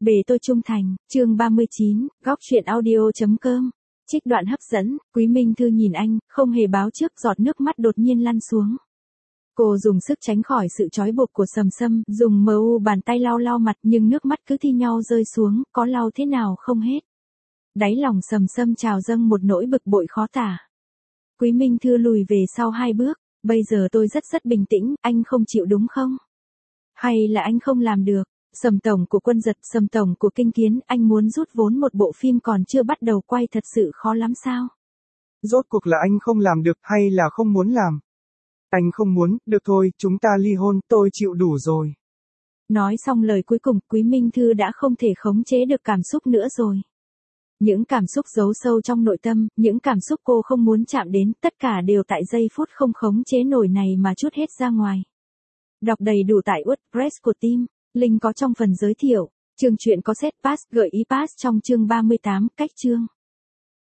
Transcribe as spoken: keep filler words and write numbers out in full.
Bề tôi trung thành, chương ba mươi chín, góc truyện audio.com. Trích đoạn hấp dẫn, Quý Minh Thư nhìn anh, không hề báo trước giọt nước mắt đột nhiên lăn xuống. Cô dùng sức tránh khỏi sự trói buộc của Sầm Sâm, dùng mờ u bàn tay lau lau mặt nhưng nước mắt cứ thi nhau rơi xuống, có lau thế nào không hết. Đáy lòng Sầm Sâm trào dâng một nỗi bực bội khó tả. Quý Minh Thư lùi về sau hai bước, bây giờ tôi rất rất bình tĩnh, anh không chịu đúng không? Hay là anh không làm được? Sầm tổng của Quân Giật, Sầm tổng của Kinh Kiến, anh muốn rút vốn một bộ phim còn chưa bắt đầu quay thật sự khó lắm sao? Rốt cuộc là anh không làm được hay là không muốn làm? Anh không muốn, được thôi, chúng ta ly hôn, tôi chịu đủ rồi. Nói xong lời cuối cùng, Quý Minh Thư đã không thể khống chế được cảm xúc nữa rồi. Những cảm xúc giấu sâu trong nội tâm, những cảm xúc cô không muốn chạm đến, tất cả đều tại giây phút không khống chế nổi này mà trút hết ra ngoài. Đọc đầy đủ tại WordPress của team, link có trong phần giới thiệu. Chương truyện có set pass gợi ý pass trong chương ba mươi tám, cách chương.